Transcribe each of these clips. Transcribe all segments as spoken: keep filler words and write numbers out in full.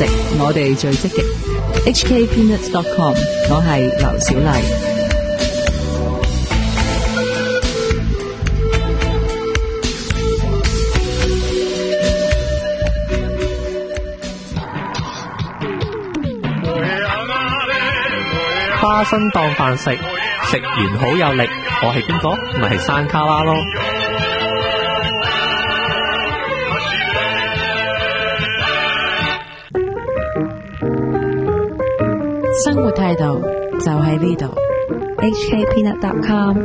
食，我哋最積極。H K Peanuts dot com， 我係劉小麗。 花生當飯食，食完好有力。我係邊個？咪係山卡拉咯。 生活態度就喺呢度。H K Peanut dot com。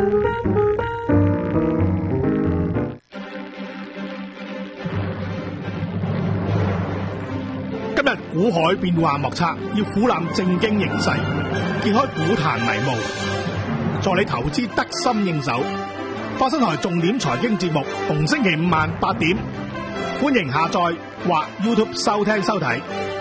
今日股海變幻莫測，要俯瞰正經形勢，揭開股壇迷霧，助你投資得心應手。花生台重點財經節目，逢星期五晚八點，歡迎下載或 YouTube 收聽收睇。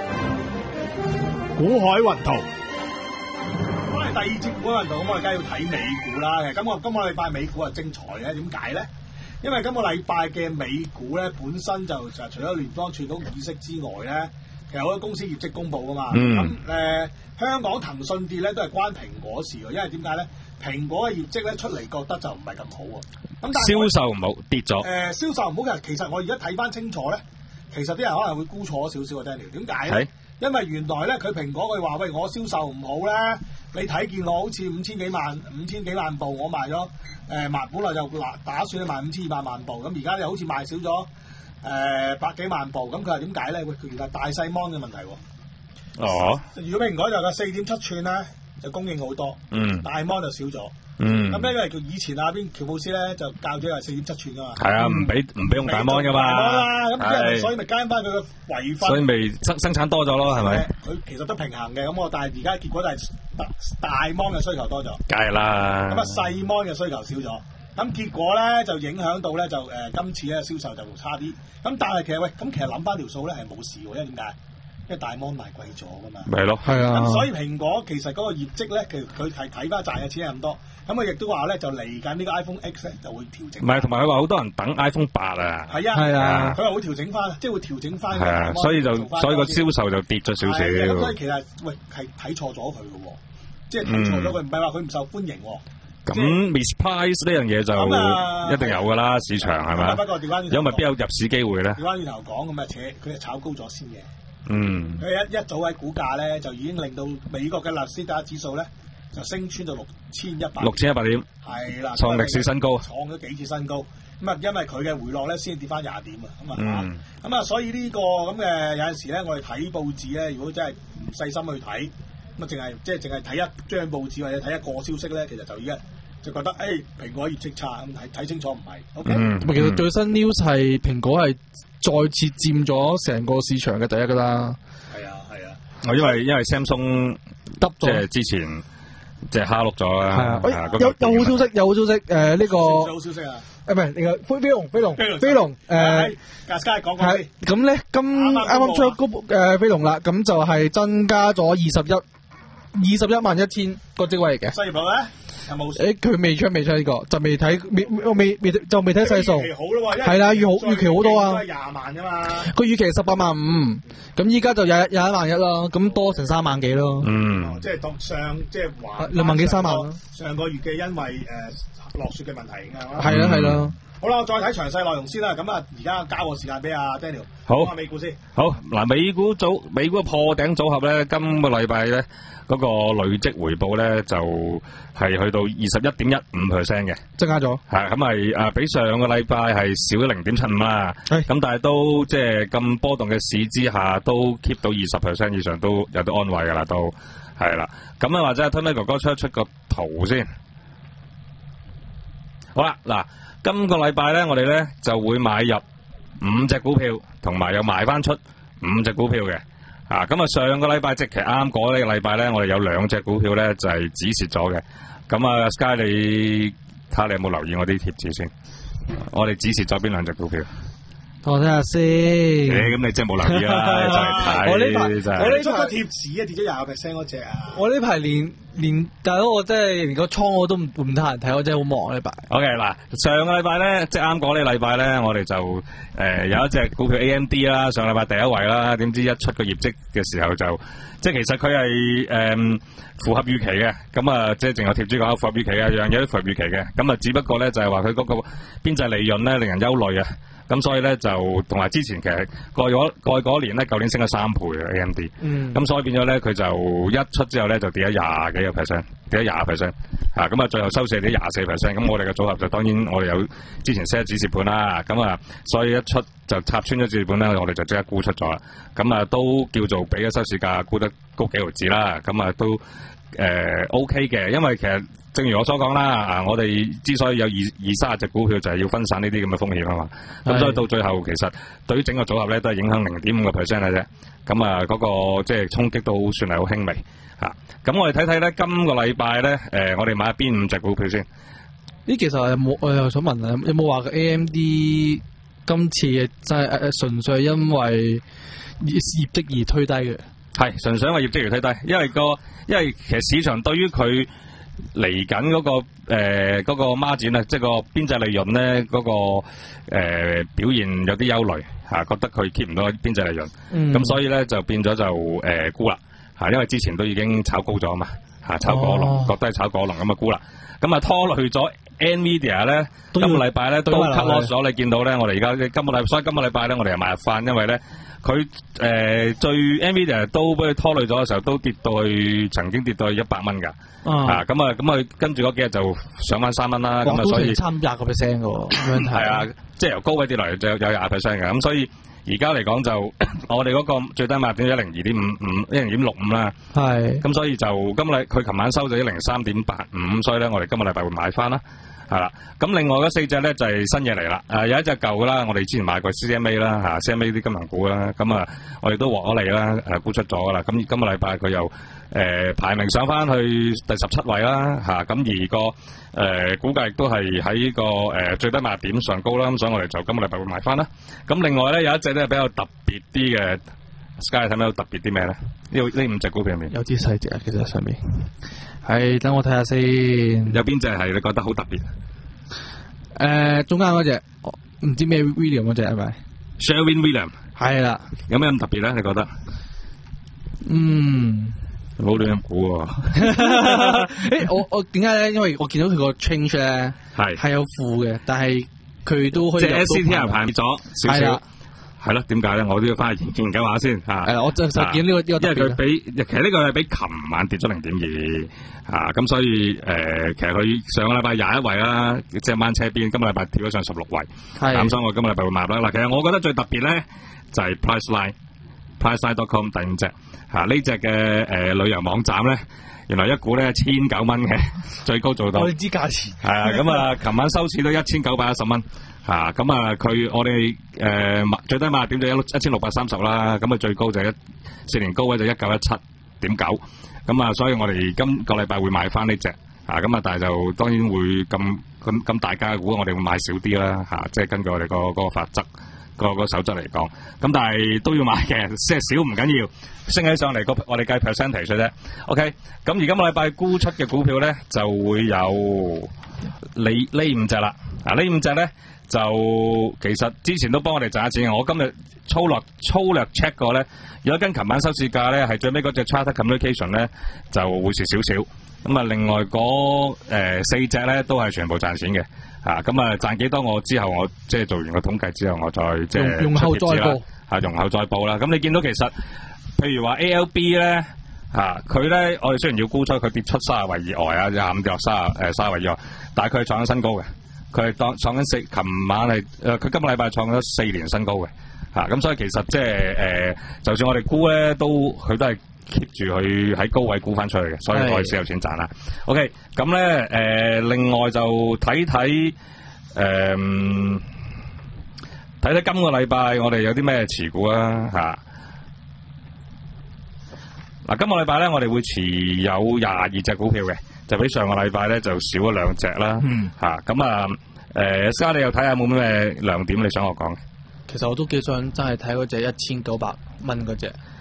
股海雲圖，我哋第二節股海雲圖，咁我哋梗係要睇美股啦。其實今個今個禮拜美股係精彩嘅，點解咧？因為今個禮拜嘅美股咧，本身就就除咗聯邦儲備議息之外咧，其實好多公司業績公佈噶嘛。咁誒、嗯呃，香港騰訊跌咧都係關蘋果事喎，因為點解咧？蘋果嘅業績咧出嚟覺得就唔係咁好喎。咁但係銷售唔好跌咗。誒、 呃，銷售唔好嘅，其實我而家睇翻清楚咧，其實啲人可能會估錯少少嘅 Daniel， 點解咧？因為原來咧，佢蘋果佢話喂，我銷售唔好咧，你睇見我好似五千幾萬五千幾萬部，我賣咗誒賣，本來就打算賣五千二百萬部，咁而家又好似賣少咗誒、呃、百幾萬部，咁佢話點解咧？喂，佢原來大細芒嘅問題喎。哦。如果蘋果就個四點七寸咧，就供應好多，嗯，大芒就少咗。嗯，咁咧因為叫以前啊邊喬布斯咧就教咗係四點七寸噶嘛，係啊，唔俾唔俾用大芒噶嘛，咁係，所以咪加翻佢嘅遺分，所以咪生生產多咗咯，係咪？佢其實都平衡嘅，咁我但係而家結果就係大大芒嘅需求多咗，梗係啦，咁啊細芒嘅需求少咗，咁結果咧就影響到咧就誒、呃、今次咧銷售就差啲，咁但係其實喂，咁其實諗翻條數咧係冇事喎，因為點解？因為大芒賣貴咗噶嘛，咪係咯，係啊，咁所以蘋果其實嗰個業績咧，其實佢係睇翻賺嘅錢係咁多，咁佢亦都話咧就嚟緊呢個 iPhone X 咧就會調整，唔係，同埋佢話好多人等 iPhone 八啊，係啊，係啊，佢話會調整翻，即係會調整翻，係啊，所以就所以個銷售就跌咗少少，咁所以其實喂係睇錯咗佢嘅喎，即係睇錯咗佢，唔係話佢唔受歡迎喎。咁 misprice 呢樣嘢就一定有㗎啦，市場係咪？不過調翻轉頭，因為邊有入市機會咧？調翻轉頭講咁啊，扯佢係炒高咗先嘅。嗯，佢一一早喺股價咧，就已經令到美國嘅納斯達克指數咧就升穿到六千一百，六千一百點，係啦，創歷史新高，創咗幾次新高。咁啊，因為佢嘅回落咧，先跌翻廿點啊。咁啊，咁、嗯、啊，所以呢、這個咁嘅有陣時咧，我哋睇報紙咧，如果真係唔細心去睇，咁啊，淨係即係淨係睇一張報紙或者睇一個消息咧，其實就已經就覺得誒、哎、蘋果業績差，咁睇睇清楚唔係。OK， 嗯，其實最新 news 係蘋果係再次佔咗成個市場嘅第一噶啦，係啊係啊，哦、啊、因為因為 Samsung 得即係之前即係蝦碌咗啦，係啊，有有好消息有好消息，誒、呃、呢、這個好消息啊，誒唔係呢個飛龍飛龍飛龍誒，格斯嘉講講先， 咁咧今啱啱出嗰誒飛龍啦，咁就係增加咗二十一二十一萬一千個職位嚟嘅，失業率咧？有冇？誒，佢未出未出呢個，就未睇未未未就未睇細數。預期好咯喎，係啦，預好預期好多啊。廿萬噶嘛。佢預期係十八萬五，咁依家就廿廿一萬一啦，咁多成三萬幾咯。嗯。即係當上即係話兩萬幾三萬。上個月嘅因為誒落雪嘅問題啊嘛。係啦係啦。好啦，我再睇詳細內容先啦。咁啊，而家交個時間俾阿 Daniel。好。講下美股先。好嗱，美股組美股破頂組合咧，今個禮拜咧。嗰個累積回報咧就係、是、去到二十一點一五 percent 嘅，增加咗，係咁係啊，比上個禮拜係少咗零點七五啦。咁但係都即係咁波動嘅市之下，都 keep 到二十 percent 以上，都有啲安慰㗎啦，都係啦。咁啊，或者阿 Tony 哥哥出一出個圖先。好啦，嗱，今個禮拜咧，我哋咧就會買入五隻股票，同埋又賣翻出五隻股票嘅。啊，咁啊，上個禮拜即係啱嗰呢個禮拜咧，我哋有兩隻股票咧就係止蝕咗嘅。咁啊 ，Sky 你睇下你有冇留意我啲貼紙先？我哋止蝕咗邊兩隻股票？我睇下先。誒、欸，咁你真係冇留意啦，就係睇。我呢排我呢出個貼紙啊，跌咗廿個 percent 嗰隻啊。我呢排連連大佬我真係連個倉我都唔唔得閒睇，我真係好忙禮拜。 OK 嗱，上個禮拜咧，即係啱講呢個禮拜咧，我哋就誒、呃、有一隻股票 A M D 啦，上禮拜第一位啦，點知一出個業績嘅時候就，即係其實佢係誒符合預期嘅，咁啊即係淨有貼紙講符合預期嘅，樣嘢都符合預期嘅，咁啊只不過咧就係話佢嗰個邊際利潤咧令人憂慮啊。咁所以咧就同埋之前其實過咗過去嗰年咧，舊年升咗三倍嘅 A M D，嗯，咁所以變咗咧佢就一出之後咧就跌咗廿幾個 percent，跌咗廿 percent，啊，咁啊最後收市跌廿四 percent，咁我哋嘅組合就當然我哋有之前 set 止蝕盤啦，咁啊所以一出就插穿咗止蝕盤咧，我哋就即刻沽出咗啦，咁啊都叫做俾咗收市價沽得高幾毫子啦，咁啊都誒、呃、OK 嘅，因為其實。正如我所講啦，啊，我哋之所以有二二三十隻股票，就係要分散呢啲咁嘅風險啊嘛。咁所以到最後，其實對於整個組合咧，都係影響零點五個 percent 嘅啫。咁啊，嗰個即係衝擊都算係好輕微嚇。咁我哋睇睇咧，今個禮拜咧，誒，我哋買邊五隻股票先？呢其實有冇我又想問啊，有冇話個 A M D 今次真係誒純粹係因為業績而推低嘅？ 係純粹因為業績而推低，因為個因為其實市場對於佢。嚟緊嗰個誒嗰、呃那個孖展啊，即係個邊際利潤咧，嗰、那個誒、呃、表現有啲憂慮嚇，覺得佢 keep 唔到邊際利潤，咁、嗯、所以咧就變咗就誒沽啦嚇，因為之前都已經炒高咗啊嘛嚇，炒過龍，哦、覺得係炒過龍咁啊沽啦，咁啊拖累咗 Nvidia 咧，今個禮拜咧都 cut loss 咗，你見到咧，我哋而家今個禮，所以今個禮拜咧我哋又買入翻，因為咧。佢誒、呃、最 Nvidia 都俾佢拖累咗嘅時候，都跌到去曾經跌到去一百蚊㗎，啊咁啊咁啊，跟住嗰幾日就上翻三蚊啦，咁啊所以差廿個 percent 嘅喎， 係啊，即係由高位跌落嚟就有廿 percent 嘅，咁所以而家嚟講就我哋嗰個最低賣點一零二點五五一零點六五啦，係，咁所以就今日佢琴晚收咗一零三點八五，所以咧我哋今個禮拜會買翻啦。係啦，咁另外嗰四隻咧就係、是、新嘢嚟啦。誒、呃，有一隻舊噶啦，我哋之前買過 C M A 啦，吓 C M A 啲金融股啦，咁啊，我哋都獲咗利啦，誒，沽出咗噶啦。咁今個禮拜佢又誒、呃、排名上翻去第十七位啦，吓、啊、咁而個誒、呃、估計亦都係喺個誒、呃、最低賣點上高啦。咁所以我哋就今個禮拜會買翻啦。咁另外咧有一隻咧比較特別啲嘅 Sky 睇咩特別啲咩咧？呢呢五隻股票入面有啲細隻啊，其實上面。係，等我睇下先。 有邊隻係你覺得好特別？誒、 呃，中間嗰隻，唔知咩 William 嗰隻係咪 ？Sherwin William 係啦。 有咩咁特別咧？你覺得？ 嗯， 唔好亂咁估喎。 誒，我我點解咧？因為我見到佢個 change 咧係係有負嘅，但係佢都可以即係 S C T R 排咗少少。係咯，點解咧？我都要翻去研究下先嚇。誒，我就就見呢個呢個，因為佢比其實呢個係比琴晚跌咗零點二嚇，咁所以誒、呃，其實佢上個禮拜廿一位啦，即係掹車邊，今個禮拜跳咗上十六位。係。咁所以我今個禮拜會買啦。嗱，其實我覺得最特別咧就係 Priceline，Priceline dot com 第五隻嚇呢隻嘅誒旅遊網站咧，原來一股咧千九蚊嘅，最高做到。我哋知價錢。係啊，咁啊，琴晚收市都一千九百一十蚊。吓咁啊！佢我哋誒最低賣點就一一千六百三十啦，咁啊最高就一四年高位就一九一七點九，咁啊，所以我哋今個禮拜會買翻呢隻啊，咁啊，但係就當然會咁咁咁大家嘅股，我哋會買少啲啦吓，即係根據我哋個個法則個個守則嚟講，咁但係都要買嘅，即係少唔緊要，升起上嚟個我哋計 percentage 啫。OK，咁而今個禮拜沽出嘅股票咧就會有呢呢五隻啦，啊呢五隻咧。就其實之前都幫我哋賺錢，我今日粗略粗略 check 過咧，如果跟琴晚收市價咧，係最尾嗰隻 Charter Communication 咧就會蝕少少。咁啊，另外嗰、呃、四隻咧都係全部賺錢嘅。啊，咁啊賺幾多我之後我即係做完個統計之後，我再即係用後再報。啊，用後再報啦。咁你見到其實譬如話 A L B 咧，啊佢咧我哋雖然要沽出，佢跌出三十位以外啊，廿五跌落三十誒三十位以外，但係佢係創緊新高嘅。佢係當創緊四，琴晚係誒，佢今個禮拜創咗四年新高嘅，嚇、啊、咁所以其實即係誒，就算我哋沽咧，都佢都係 keep 住佢喺高位沽翻出去嘅，所以我哋先有錢賺啦。OK，咁咧誒，另外就睇睇誒，睇睇今個禮拜我哋有啲咩持股啊嚇。嗱、啊，今個禮拜咧，我哋會持有廿二隻股票嘅。就比上個禮拜咧就少咗兩隻啦，嚇咁、嗯、啊誒，家、呃、你又睇下有冇咩亮點你想我講？ 其實我都幾想真係睇嗰隻一千九百蚊嗰隻，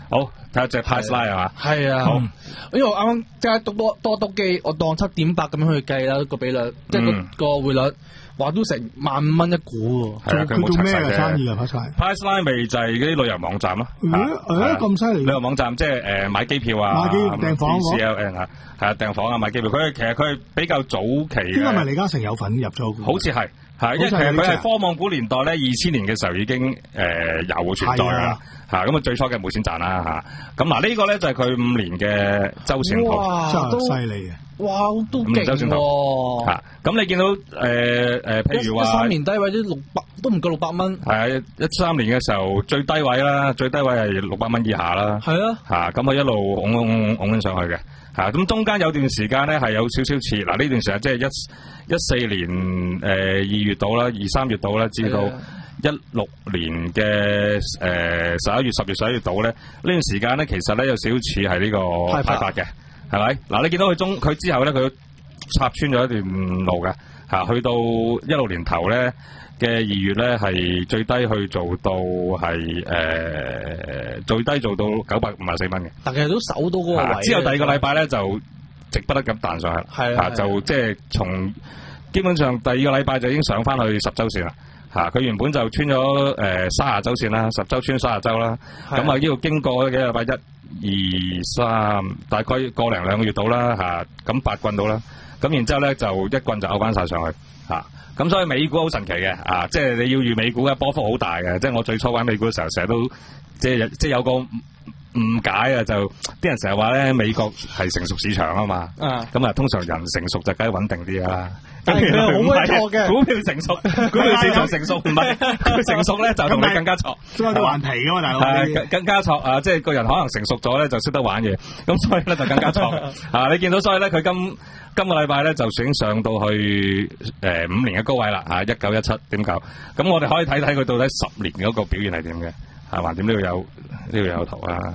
好，睇下隻 Price Line 係嘛？ 係啊，好，因為我啱啱即係多多多篤機，我當七點八咁樣去計啦個比率，即係個個匯率。話都成萬五蚊一股喎， 佢佢做咩嘅生意啊 ？Price Line 咪就係嗰啲旅遊網站咯。 誒咁犀利！ 旅遊網站即係誒買機票啊， 買機訂房嗰 C L N 啊，係啊訂房啊買機票。佢其實佢係比較早期。 呢個咪李嘉誠有份入咗？ 好似係係，因為其實佢係科網股年代咧，二千年嘅時候已經誒有存在啦。嚇咁啊最初嘅冇錢賺啦嚇。咁嗱呢個咧就係佢五年嘅周線圖， 真係犀利嘅。 哇，都勁喎！ 嚇，咁你見到誒誒，譬如話一三年低位都六百，都唔夠六百蚊。 係啊，一三年嘅時候最低位啦，最低位係六百蚊以下啦。係啊，嚇咁啊一路拱拱拱緊上去嘅。嚇咁中間有段時間咧係有少少似嗱呢段時間即係一一四年誒二月度啦，二三月度啦，至到一六年嘅誒十一月、十月、十一月度咧，呢段時間咧其實咧有少少似係呢個派發嘅。係咪？嗱，你見到佢中佢之後咧，佢插穿咗一段路嘅嚇，去到一六年頭咧嘅二月咧，係最低去做到係誒、呃、最低做到九百五十四蚊嘅。 但係都守到嗰個位。 之後第二個禮拜咧就直不得咁彈上去，係啊，就即係從基本上第二個禮拜就已經上翻去十週線啦。嚇！佢原本就穿咗誒三十週線啦，十週穿三十週啦。咁啊，呢度經過幾個禮拜，一、二、三，大概個零兩個月到啦嚇。咁八棍到啦。咁然之後咧，就一棍就拗翻晒上去嚇。咁所以美股好神奇嘅啊！即係你要預美股嘅波幅好大嘅。即係我最初玩美股嘅時候，成日都即係即係有個誤解啊！就啲人成日話咧，美國係成熟市場啊嘛。咁啊，通常人成熟就梗係穩定啲啦。 但係佢好鬼錯嘅， 股票成熟，股票市場成熟，唔係佢成熟咧就同你更加錯， 都有啲頑皮噶嘛，大佬。 係更加錯啊！即係個人可能成熟咗咧，就識得玩嘢，咁所以咧就更加錯啊！你見到所以咧，佢今今個禮拜咧就已經上到去誒五年嘅高位啦嚇，一九一七點九。咁我哋可以睇睇佢到底十年嗰個表現係點嘅，係嘛？點呢度有呢度有圖啊！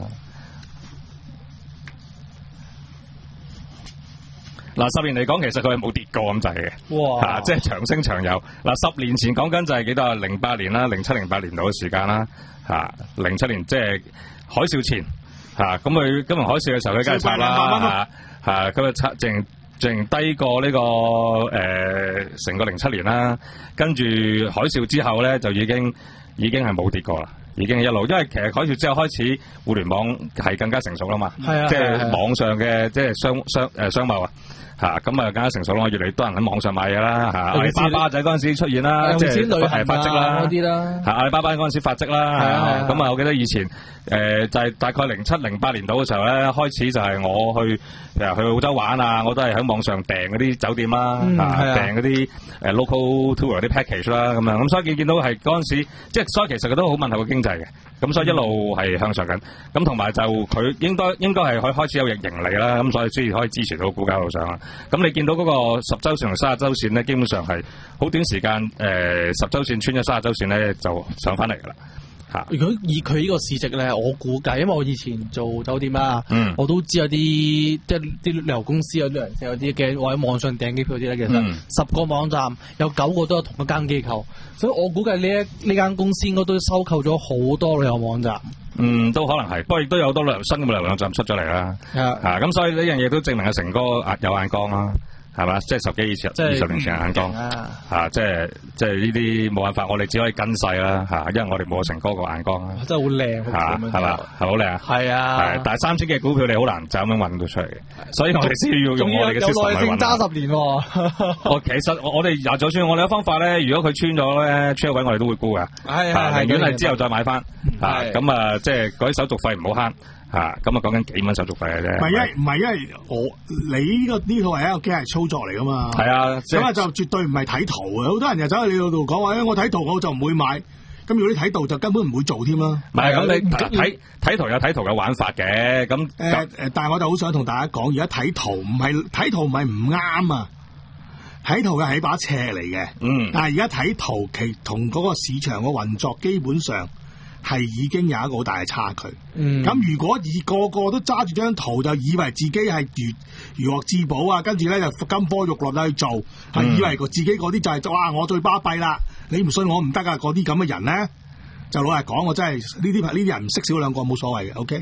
嗱，十年嚟講，其實佢係冇跌過咁滯嘅，哇！啊，即係長升長有。嗱，十年前講緊就係幾多啊？零八年啦，零七零八年度嘅時間啦，嚇，零七年即係海嘯前，嚇，咁佢金融海嘯嘅時候，佢梗係插啦，嚇，嚇，咁啊插，淨淨低過呢個誒成個零七年啦，跟住海嘯之後咧，就已經已經係冇跌過啦。已經一路，因為其實海嘯之後開始互聯網係更加成熟啦嘛， 係啊， 即係網上嘅即係商商誒商貿啊。嚇咁啊，更加成熟咯！越嚟越多人喺網上買嘢啦，嚇阿里巴巴仔嗰陣時出現啦，即係誒發跡啦，啲啦嚇阿里巴巴嗰陣時發跡啦，係咁啊！我記得以前誒、呃、就係、是、大概零七零八年度嘅時候咧，開始就係我去譬如去澳洲玩啊，我都係喺網上訂嗰啲酒店啦，嚇、啊、訂嗰啲誒 local tour 啲 package 啦，咁樣咁所以見見到係嗰陣時，即係所以其實佢都好吻合個經濟嘅，咁所以一路係向上緊，咁同埋就佢應該應該係可以開始有盈利啦，咁所以先至可以支持到股價路上啦。咁你見到嗰個十週線同三十週線咧，基本上係好短時間，誒、呃、十週線穿咗三十週線咧，就上翻嚟噶啦嚇。如果以佢呢個市值咧，我估計，因為我以前做酒店啦， 嗯、 我都知有啲即係啲旅遊公司有啲人有啲嘅，我喺網上訂機票啲咧，其實十、嗯、個網站有九個都係同一間機構，所以我估計呢一呢間公司應該都收購咗好多旅遊網站。 嗯，都可能係，不過亦都有好多旅遊新嘅旅遊網站出咗嚟啦。啊，咁所以呢樣嘢都證明阿成哥有眼光啦。係嘛？即係十幾、二十、二十年前嘅眼光嚇，即係即係呢啲冇辦法，我哋只可以跟細啦嚇，因為我哋冇成哥個眼光啦。真係好靚嚇，係嘛？係好靚。係啊，係。但係三千嘅股票你好難就咁樣揾到出嚟嘅，所以我哋先要用我哋嘅 system 去揾。有耐性揸十年喎。我其實我哋嗱，就算我哋有方法咧，如果佢穿咗咧，穿咗位我哋都會沽嘅。係係係。寧願係之後再買翻嚇，咁啊，即係嗰啲手續費唔好慳。嚇，咁啊講緊幾蚊手續費嘅啫。唔係因為唔係因為我你呢個呢套係一個機械操作嚟噶嘛。係啊，咁啊就絕對唔係睇圖嘅。好多人就走去你嗰度講話，誒我睇圖我就唔會買。咁如果你睇圖就根本唔會做添啦。唔係咁你睇睇圖有睇圖嘅玩法嘅。咁誒誒，但係我就好想同大家講，而家睇圖唔係睇圖唔係唔啱啊。睇圖嘅係把尺嚟嘅。嗯。但係而家睇圖其同嗰個市場嘅運作基本上係已經有一個好大嘅差距。嗯，咁如果以個個都揸住張圖就以為自己係如如獲至寶啊，跟住咧就金科玉律去做，係、嗯、以為個自己嗰啲就係、是、哇我最巴閉啦，你唔信我唔得噶，嗰啲咁嘅人咧就老實講，我真係呢啲呢啲人唔識少兩個冇所謂嘅 ，OK。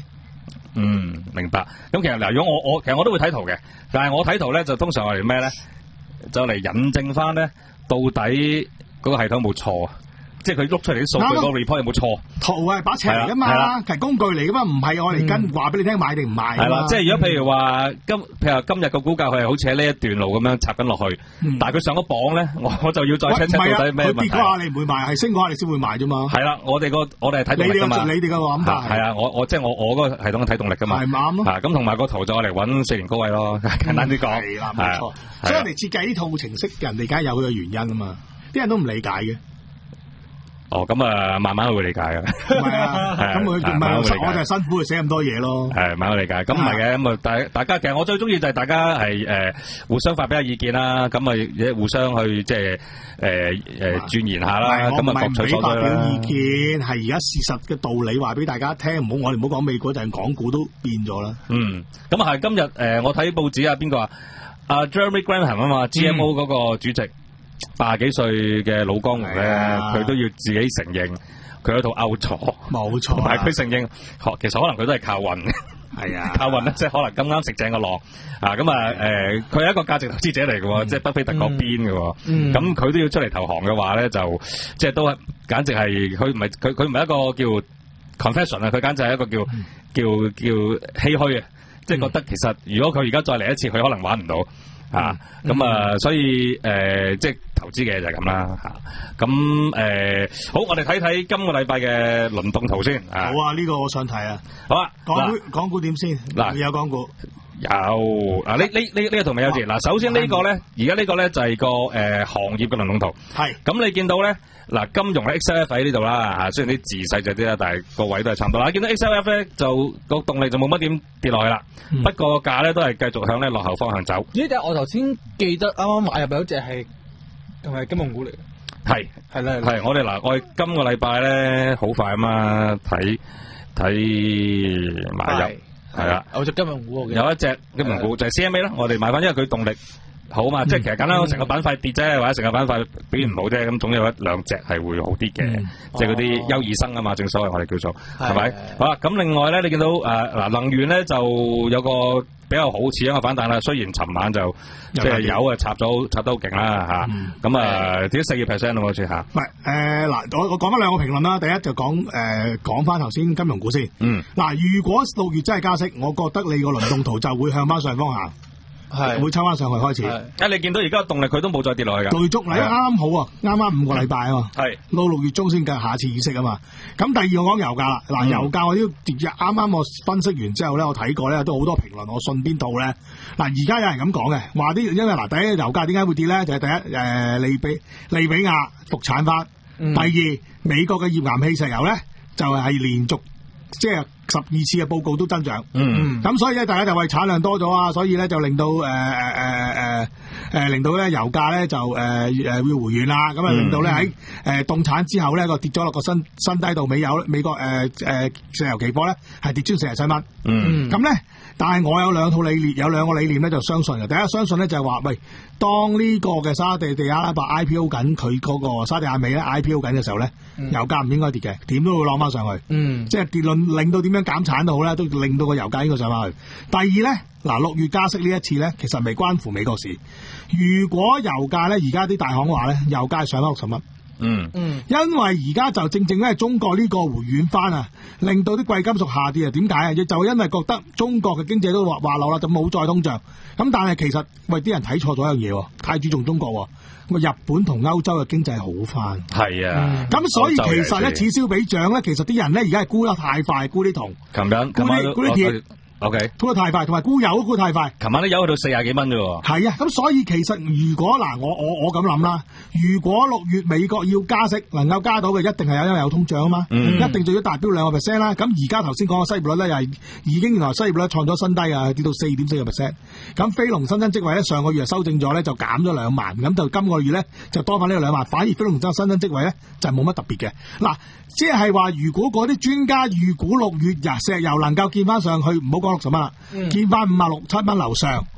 嗯，明白。咁其實嗱，如果我我其實我都會睇圖嘅，但係我睇圖咧就通常我哋咩咧，就嚟引證翻咧到底嗰個系統有冇錯。即係佢碌出嚟啲數據個 report 有冇錯？ 圖係把尺嚟噶嘛，其實工具嚟噶嘛，唔係我嚟跟話俾你聽買定唔買。 係啦，即係如果譬如話今譬如話今日個股價佢係好似喺呢一段路咁樣插緊落去，嗯、但係佢上咗榜咧，我我就要再 check check 到底咩問題。佢跌嗰下你唔會買，係升嗰下你先會買啫嘛。係啦，我哋個我哋係睇動力噶嘛。你哋嘅諗法係啊，我我即係我我嗰個系統嘅睇動力噶嘛。係啱咯。咁同埋個圖就我嚟揾四年高位咯，簡單啲講。係啦，冇錯。所以人哋設計呢套程式，人哋梗係有佢嘅原因啊嘛。啲人都唔理解嘅。哦，咁啊，慢慢會理解嘅。唔係啊，咁佢唔係我就係辛苦去寫咁多嘢咯。係，慢慢理解。咁唔係嘅，咁啊，大大家其實我最中意就係大家係誒互相發表下意見啦，咁啊，互相去即係誒誒鑽研下啦，咁啊，各取所需啦。唔係發表意見，係而家事實嘅道理話俾大家聽，唔好我哋唔好講美股，就係港股都變咗啦。嗯，咁啊係今日誒，我睇報紙啊，邊個啊？阿 Jeremy Grantham 啊嘛 ，G M O 嗰個主席。八十幾歲嘅老江湖咧，佢、啊、都要自己承認佢有套歐錯，冇錯、啊。但係佢承認，其實可能佢都係靠運，係啊，靠運咧，即係可能咁啱食正個浪啊。咁啊，誒，佢係一個價值投資者嚟嘅，嗯、即係巴菲特嗰邊嘅。咁佢、嗯、都要出嚟投降嘅話咧，就即係都係，簡直係佢唔係佢佢唔係一個叫 confession 啊，佢簡直係一個叫、嗯、叫叫唏噓啊，即係覺得其實如果佢而家再嚟一次，佢可能玩唔到。啊，咁、嗯、啊，嗯、所以誒、呃，即係投資嘅就係咁啦，吓、啊，咁誒、呃，好，我哋睇睇今個禮拜嘅輪動圖先。啊好啊，呢、這個我想睇啊。好啊，港股港股點先？嗱，有港股有啊，呢呢呢呢個圖未有字。嗱、啊，首先個呢個咧，而家呢個咧就係、是、個誒、呃、行業嘅輪動圖。係是，咁你見到咧，嗱、啊，金融咧 X L F 喺呢度啦，吓，雖然啲字細隻啲啦，但係個位都係差唔多啦。見到 X L F 咧就個動力就冇乜點跌落去啦，嗯、不過個價咧都係繼續向咧落後方向走。呢隻我頭先記得啱啱買入有隻係係金融股嚟嘅，係係啦係。我哋嗱，我哋今個禮拜咧好快啊嘛，睇睇買入係啦。有隻金融股，有一隻金融股就係 C M A 啦。我哋買翻，因為佢動力好嘛，即係其實簡單講，成個板塊跌啫，或者成個板塊表現唔好啫，咁總有一兩隻係會好啲嘅，即係嗰啲優異生啊嘛，正所謂我哋叫做係咪？好啦，咁另外咧，你見到誒嗱能源咧就有個比較好似一個反彈啦，雖然尋晚就即係油啊插咗插得好勁啦嚇，咁啊跌咗四個 percent 咯好似嚇。唔係誒嗱，我我講翻兩個評論啦，第一就講誒講翻頭先金融股先。嗯。嗱，如果六月真係加息，我覺得你個輪動圖就會向翻上方行。係會抽翻上去開始，啊！你見到而家動力佢都冇再跌落去噶，累足嚟啱啱好啊，啱啱五個禮拜啊嘛，係到六月中先計下次議息啊嘛。咁第二我講油價啦，嗱、嗯、油價我都啱啱我分析完之後咧，我睇過咧都好多評論，我信邊度咧？嗱而家有人咁講嘅，話啲因為嗱第一油價點解會跌咧？就係、是、第一誒、呃、利比利比亞復產翻，嗯、第二美國嘅頁岩氣石油咧就係、是、連續即係。十二次嘅報告都增長，嗯，咁所以咧，大家就為產量多咗啊，所以咧就令到誒誒誒誒誒，令到咧油價咧就誒誒、呃、會回軟啦，咁啊令到咧喺誒凍產之後咧個跌咗落個新新低度，美油美國誒誒石油期貨咧係跌穿四十七蚊，嗯，咁咧，但係我有兩套理念，有兩個理念咧就相信嘅，第一相信咧就係話，喂，當呢個嘅沙地地阿拉伯 I P O 緊，佢嗰個沙地阿美咧 I P O 緊嘅時候咧，嗯、油價唔應該跌嘅，點都會攞翻上去，嗯，即係結論令到點樣減產都好咧，都令到個油價應該上翻去。第二咧，嗱六月加息呢一次咧，其實未關乎美國事。如果油價咧，而家啲大行話咧，油價上翻六十蚊。嗯嗯，因為而家就正正咧，中國呢個回軟翻啊，令到啲貴金屬下跌啊。點解啊？就因為覺得中國嘅經濟都滑滑落啦，就冇再通脹。咁但係其實喂啲人睇錯咗一樣嘢，太注重中國。咁日本同歐洲嘅經濟好翻。係啊，咁、嗯、所以其實咧，此消彼長咧，其實啲人咧而家係沽得太快，沽啲銅，琴日沽啲沽啲鐵。O K，沽得太快，同埋沽油都沽得太快。琴晚啲油去到四廿幾蚊啫喎。係啊，咁所以其實如果嗱，我我我咁諗啦，如果六月美國要加息，能夠加到嘅一定係因為有通脹啊嘛，嗯、一定就要達標兩個 percent 啦。咁而家頭先講嘅失業率咧，又係已經原來失業率創咗新低啊，跌到四點四個 percent。咁非農新增職位咧，上個月修正咗咧，就減咗兩萬，咁就今個月咧就多翻呢個兩萬，反而非農新增職位咧就冇乜特別嘅。嗱，即係話如果嗰啲專家預估六月日石油能夠見翻上去，唔好講六十蚊啦，見翻五啊六七蚊樓上，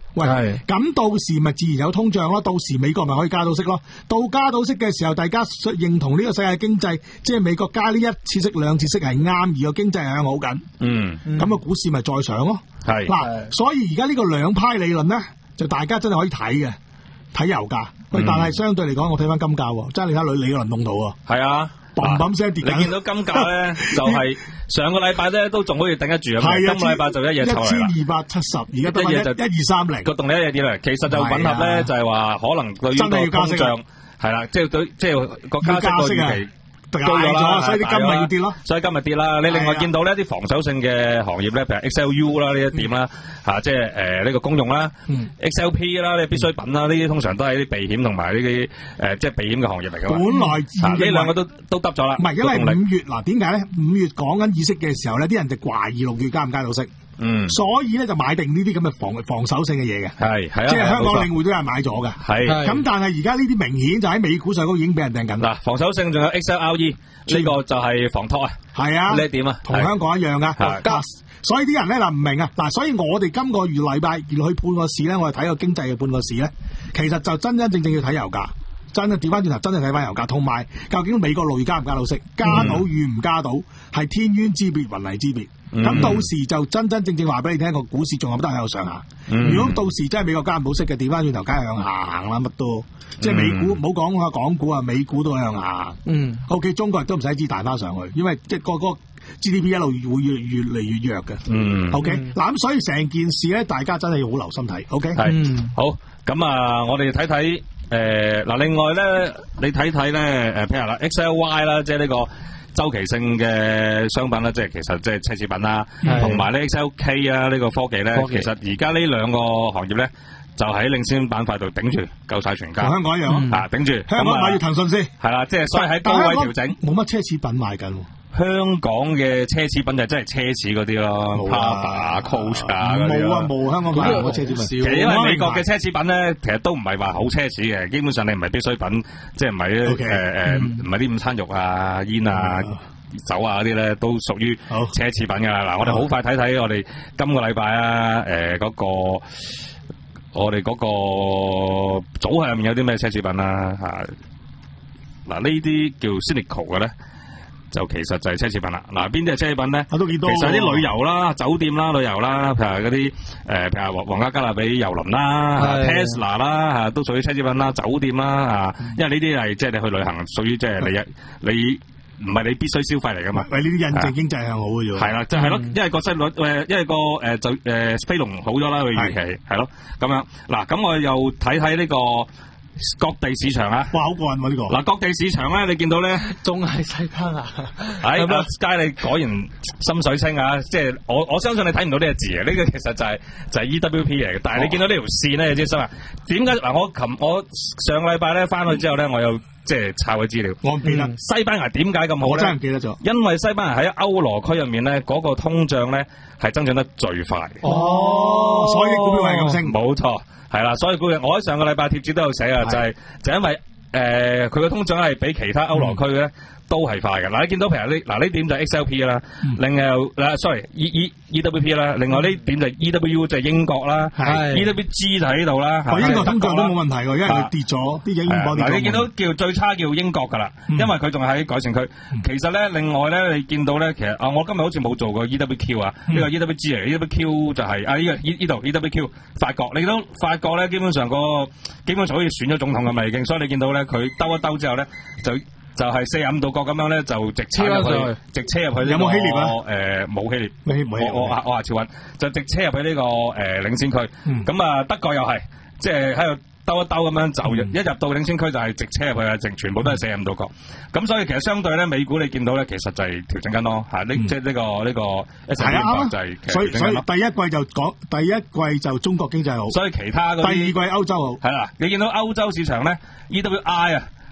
喂，咁到時咪自然有通脹咯，到時美國咪可以加到息咯。到加到息嘅時候，大家認同呢個世界經濟，即係美國加呢一次息、兩次息係啱，而個經濟係向好緊。嗯，咁個股市咪再上咯。係嗱，所以而家呢個兩派理論咧，就大家真係可以睇嘅，睇油價。喂，但係相對嚟講，我睇翻金價喎，真係你睇你你個輪動圖喎。係啊。砰砰聲跌緊， 你見到金價咧，就係上個禮拜咧都仲可以頂得住啊！今個禮拜就一夜抽嚟啦，一千二百七十，而家一夜就一二三零，個動力一夜跌嚟。其實就吻合咧，就係話可能對於個通脹係啦，即係對即係個加息個預期高咗啦， 所以啲金咪要跌咯。 所以今日跌啦。你另外見到呢啲防守性嘅行業咧，譬如 X L U 啦呢一點啦，嚇即係誒呢個公用啦 ，X L P 啦，呢必需品啦，呢啲通常都係啲避險同埋呢啲誒即係避險嘅行業嚟㗎嘛。 本來呢兩個都都得咗啦。 唔係，因為五月嗱點解咧？五月講緊議息嘅時候咧，啲人就懷疑六月加唔加到息。嗯，所以咧就買定呢啲咁嘅防防守性嘅嘢嘅，係係啊，即係香港領匯都有人買咗嘅，係咁，但係而家呢啲明顯就喺美股上高已經俾人掟緊嗱，防守性仲有 X L R E 呢個就係防託啊，係啊，呢點啊， 同香港一樣噶，所以啲人咧嗱唔明啊，嗱，所以我哋今個月禮拜要去判個市咧，我哋睇個經濟嘅判個市咧，其實就真真正正要睇油價。真係調翻轉頭，真係睇翻油價，同埋究竟美國六月加唔加到息，加到與唔加到，係天淵之別，雲泥之別。咁、嗯、到時就真真正正話俾你聽，個股市仲有得喺度上下。嗯、如果到時真係美國加唔到息嘅，調翻轉頭梗係向下行啦，乜都。即係美股，唔好講啊港股啊，美股都向下。嗯。O K， 中國亦都唔使知彈翻上去，因為即係個個 G D P 一路會越越嚟越弱嘅。嗯。O K，嗱咁所以成件事咧，大家真係要好留心睇。O K。係。 嗯。好，咁啊，我哋睇睇。誒，嗱，另外咧，你睇睇咧，誒，譬如啦 ，X L Y 啦，即係呢個周期性嘅商品啦，即係其實即係奢侈品啦，同埋咧 X L K 啊，呢個科技咧，其實而家呢兩個行業咧，就喺領先板塊度頂住，夠晒全家。 同香港一樣啊， 頂住。 香港買住騰訊先。 係啦，即係所以喺高位調整。 冇乜奢侈品賣緊。 香港嘅奢侈品就真係奢侈嗰啲咯 Prada、Coach 啊嗰啲冇啊冇，香港買冇奢侈品。其實因為美國嘅奢侈品咧，其實都唔係話好奢侈嘅，基本上你唔係必需品，即係唔係誒誒唔係啲午餐肉啊、煙啊、酒啊嗰啲咧，都屬於奢侈品㗎啦。嗱，我哋好快睇睇我哋今個禮拜啊，誒嗰個我哋嗰個組合入面有啲咩奢侈品啦嚇。嗱，呢啲叫 Cynical 嘅咧。就其實就係奢侈品啦，嗱邊啲係奢侈品咧？我都見到，其實啲旅遊啦、酒店啦、旅遊啦，譬如嗰啲誒，譬如皇家加勒比郵輪啦、Tesla 啦嚇，都屬於奢侈品啦。酒店啦嚇，因為呢啲係即係你去旅行，屬於即係你你唔係你必須消費嚟噶嘛。喂，呢啲印證經濟向好嘅啫。係啦，即係咯，因為個息率誒，因為個誒就誒飛龍好咗啦，佢預期係咯咁樣。嗱，咁我又睇睇呢個。各地市場啊， 哇，好過癮喎呢個！ 嗱，各地市場咧，你見到咧， 仲係西班牙。 係阿佳，你果然心水清啊！即係我我相信你睇唔到呢個字啊，呢個其實就係就係 E W P 嚟嘅。但係你見到呢條線咧，你知心啊？點解嗱？我琴我上個禮拜咧翻去之後咧，我又即係查佢資料。我唔記得西班牙點解咁好咧？我真係唔記得咗。因為西班牙喺歐羅區入面咧，嗰個通脹咧係增長得最快。哦， 所以股票係咁升。 冇錯。係啦，所以估計我喺上個禮拜貼紙都有寫啊，就係就因為誒佢個通脹係比其他歐羅區咧都係快嘅。嗱，你見到譬如呢嗱呢點就係 X L P 啦，另外嗱 sorry E E E W P 啦，另外呢點就係 E W 就係英國啦 ，E W G 就喺度啦。 英國通脹都冇問題㗎，因為佢跌咗啲英鎊跌咗。 嗱，你見到叫最差叫英國㗎啦，因為佢仲係喺改善區。其實咧，另外咧，你見到咧，其實啊，我今日好似冇做過 E W Q 啊，呢個 E W G 嚟 ，E W Q 就係啊呢個呢呢度 E W Q 法國。你都法國咧，基本上個基本上好似選咗總統咁啦已經，所以你見到咧，佢兜一兜之後咧，就就係四十五度角咁樣咧，就直車入去，直車入去。有冇希臘啊？誒，冇希臘，我我我話朝穩，就直車入去呢個誒領先區。咁啊，德國又係，即係喺度兜一兜咁樣就一入到領先區就係直車入去啊，直全部都係四十五度角。咁所以其實相對咧，美股你見到咧，其實就係調整緊咯嚇。呢即係呢個呢個一成一百就係所以所以第一季就講第一季就中國經濟好， 所以其他嗰啲第二季歐洲好。 係啦，你見到歐洲市場咧 E W I 啊。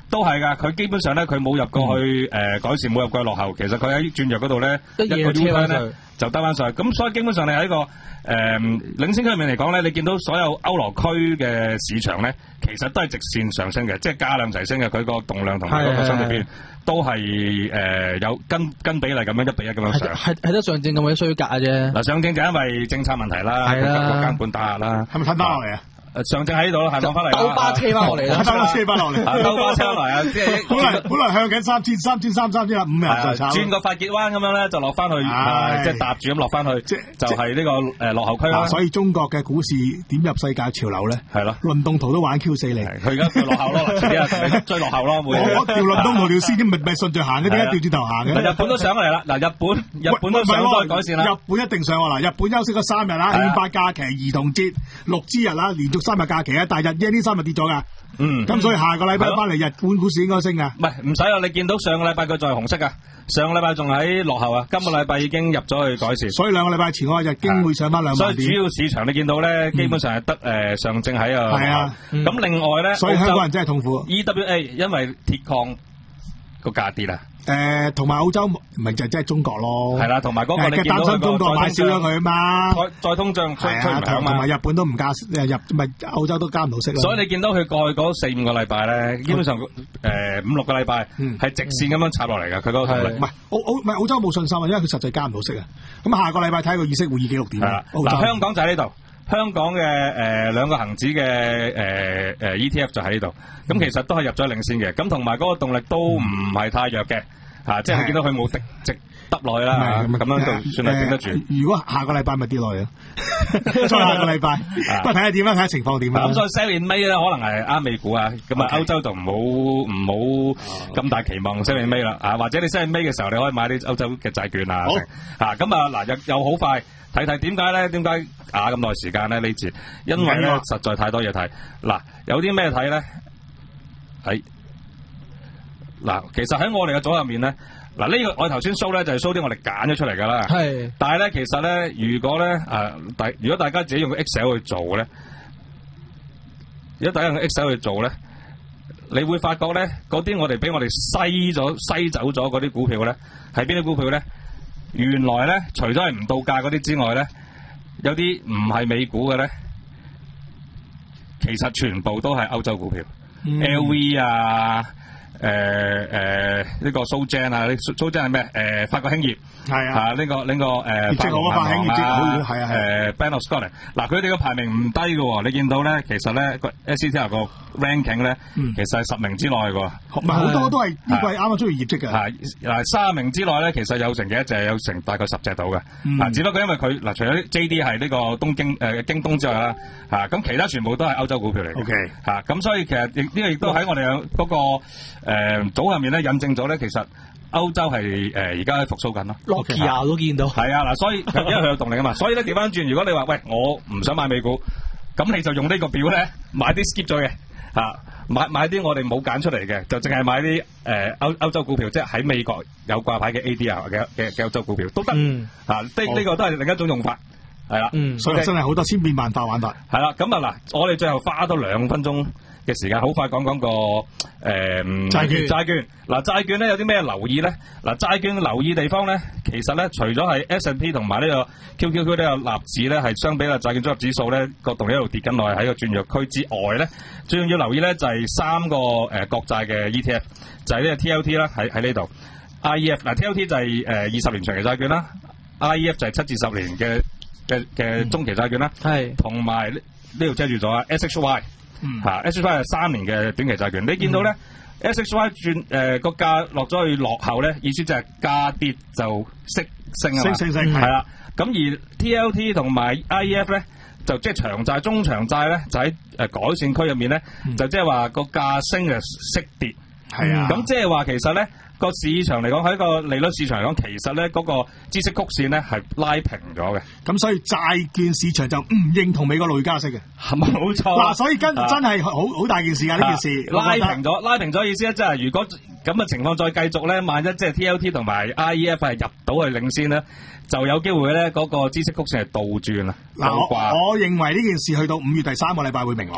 都係㗎，佢基本上咧佢冇入過去誒、嗯呃、改善，冇入過去落後。其實佢喺轉弱嗰度咧，一個 U turn 咧就得翻上去。咁所以基本上你喺一個誒、呃、領先區入面嚟講咧，你見到所有歐羅區嘅市場咧，其實都係直線上升嘅，即係價量齊升嘅。佢個動量同埋嗰個相對邊都係誒、呃、有跟跟比例咁樣一比一咁樣上。係係得上證咁嘅衰格啫。嗱，上證就因為政策問題啦，係啦，個監管打壓啦，係咪吞翻落嚟啊？上證喺度咯，係攞翻嚟，兜巴車翻落嚟啦，兜巴車翻落嚟，兜巴車落嚟啊！即係本來本來向緊三千三千三三千啦，五日就轉個發結彎咁樣咧，就落翻去，即係搭住咁落翻去，即就係呢個誒落後區啦。所以中國嘅股市點入世界潮流咧？係咯，輪動圖都玩 Q 四你，佢而家佢落後咯，遲啲啊追落後咯，每我條輪動圖條線咪咪順住行嘅，點解調轉頭行嘅？日本都上嚟啦，嗱日本日本都上咗改善啦，日本一定上喎嗱，日本休息咗三日啦，憲法假期、兒童節、六之日啦，連續三日假期啊，但係日圓呢三日跌咗噶，嗯，咁所以下個禮拜翻嚟日本股市應該升噶。唔係唔使啦，你見到上個禮拜佢仲係紅色噶，上個禮拜仲喺落後啊，今個禮拜已經入咗去改善。所以兩個禮拜前嗰日經會上翻兩萬點。所以主要市場你見到咧，基本上係得誒上證喺啊。係啊，咁另外咧，所以香港人真係痛苦。E W A 因為鐵礦個價跌啦。誒，同埋澳洲咪就即係中國咯，係啦，同埋嗰個你見到擔心中國買少咗佢啊嘛，再再通脹吹吹唔響嘛，同埋日本都唔加，誒日咪澳洲都加唔到息啦。所以你見到佢過去嗰四五個禮拜咧，基本上誒五六個禮拜係直線咁樣插落嚟㗎，佢嗰個動力唔係澳澳唔係澳洲冇信心啊，因為佢實際加唔到息啊。咁下個禮拜睇個議息會議記錄點啊？嗱，香港就喺呢度，香港嘅誒兩個恆指嘅誒誒 E T F 就喺呢度，咁其實都係入咗領先嘅，咁同埋嗰個動力都唔係太弱嘅。啊！即係見到佢冇直直耷落去啦，咁樣就算係頂得住。如果下個禮拜咪跌落去咯，再下個禮拜，不過睇下點啦，睇下情況點啦。咁所以 sell in May 咧，可能係啱美股啊。咁啊，歐洲就唔好唔好咁大期望 sell in May 啦。啊，或者你 sell in May 嘅時候，你可以買啲歐洲嘅債券啊。好。啊，咁啊嗱，又又好快睇睇點解咧？點解啊咁耐時間咧呢次？因為咧實在太多嘢睇。嗱，有啲咩睇咧？係。嗱，其實喺我哋嘅組入面咧，嗱、這、呢個我頭先 show 咧就係 show 啲我哋揀咗出嚟噶啦。係。但係咧，其實咧，如果咧誒，大、呃、如果大家自己用 Excel 去做咧，如果大家用 Excel 去做咧，你會發覺咧，嗰啲我哋俾我哋篩咗篩走咗嗰啲股票咧，係邊啲股票咧？原來咧，除咗係唔到價嗰啲之外咧，有啲唔係美股嘅咧，其實全部都係歐洲股票、嗯、，L V 啊。誒誒呢個蘇珍啊，蘇珍係咩？誒法國興業係啊，呢個呢個誒法國銀行啊，係啊誒 Bank of Scotland 嗱，佢哋嘅排名唔低嘅喎，你見到咧，其實咧個 S C T R 個 ranking 咧，其實係十名之內嘅喎，唔係好多都係呢個係啱啱出完業績嘅。係嗱，三名之內咧，其實有成幾多隻？有成大概十隻到嘅。嗱，只不過因為佢嗱，除咗 J D 係呢個東京誒京東之外啦，嚇咁其他全部都係歐洲股票嚟嘅。OK 嚇咁，所以其實亦呢個亦都喺我哋嗰個。誒、呃、組入面咧印證咗咧，其實歐洲係誒而家復甦緊咯。Nokia 都見到。係啊，嗱，所以因為佢有動力啊嘛，所以咧調翻轉，如果你話喂我唔想買美股，咁你就用呢個表咧買啲 skip 咗嘅嚇，買買啲我哋冇揀出嚟嘅，就淨係買啲誒、呃、歐歐洲股票，即係喺美國有掛牌嘅 A D R 嘅嘅嘅歐洲股票都得。嗯。嚇、啊，呢呢個都係另一種用法，係啦。嗯。所以真係好多千變萬化玩法。係啦，咁啊嗱，我哋最後花多兩分鐘嘅時間，好快講講個誒、呃、債券。債券嗱，債券咧有啲咩留意咧？嗱，債券留意地方咧，其實咧除咗係 S and P 同埋呢個 Q Q Q 呢個納指咧，係相比啦債券綜合指數咧個動力一路跌緊落去喺個轉弱區之外咧，最重要留意咧就係、是、三個誒、呃、國債嘅 E T F， 就係呢個 T L T 啦，喺喺呢度 I E F 嗱 T L T 就係誒二十年長期債券啦 ，I E F 就係七至十年嘅嘅嘅中期債券啦，係同埋呢度遮住咗啊 S H Y。嗯，吓 S H Y 係三年嘅短期債券，你見到咧、嗯、S H Y 轉誒個價落咗去落後咧，意思就係價跌就息升啊嘛，升升升係啦。咁而 T L T 同埋 I E F 咧，就即係長債、中長債咧，就喺誒改善區入面咧、嗯，就即係話個價升嘅息跌，係啊。咁即係話其實咧個市場嚟講，喺個利率市場嚟講，其實咧嗰個孳息曲線咧係拉平咗嘅。咁所以債券市場就唔認同美國累加息嘅，係咪冇錯？嗱，所以跟真係好好大件事啊！呢件事拉平咗，拉平咗意思咧，即係如果咁嘅情況再繼續咧，萬一即係 T L T 同埋 I E F 係入到去領先咧，就有機會咧嗰個孳息曲線係倒轉啦。嗱，我我認為呢件事去到五月第三個禮拜會明朗嘅。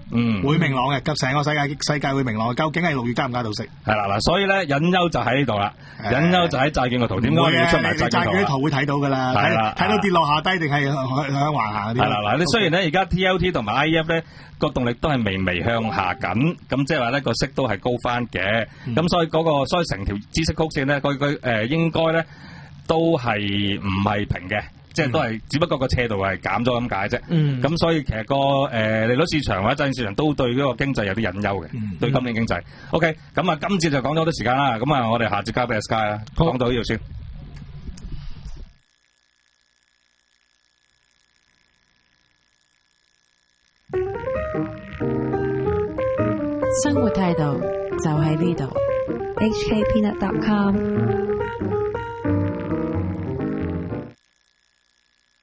嗯， 會明朗嘅，及成個世界世界會明朗。究竟係六月加唔加到息？ 係啦嗱，所以咧隱憂就喺呢度啦，隱憂就喺債券個圖，點解要出埋債券圖？ 債券圖會睇到噶啦，睇睇到跌落下低定係向向橫行嗰啲。係啦嗱，你雖然咧而家 T L T 同埋 I E F 咧個動力都係微微向下緊，咁即係話咧個息都係高翻嘅，咁、嗯、所以嗰、那個所以成條孳息曲線咧，佢佢誒應該咧都係唔係平嘅。即係都係，只不過個斜度係減咗咁解啫。嗯。咁所以其實個誒、呃、利率市場或者債券市場都對呢個經濟有啲隱憂嘅，嗯、對今年經濟。OK，咁啊，今次就講咗好多時間啦。咁啊，我哋下節交俾阿 Sky 啦，講到呢度先。 生活態度就喺呢度。H K Peanut dot com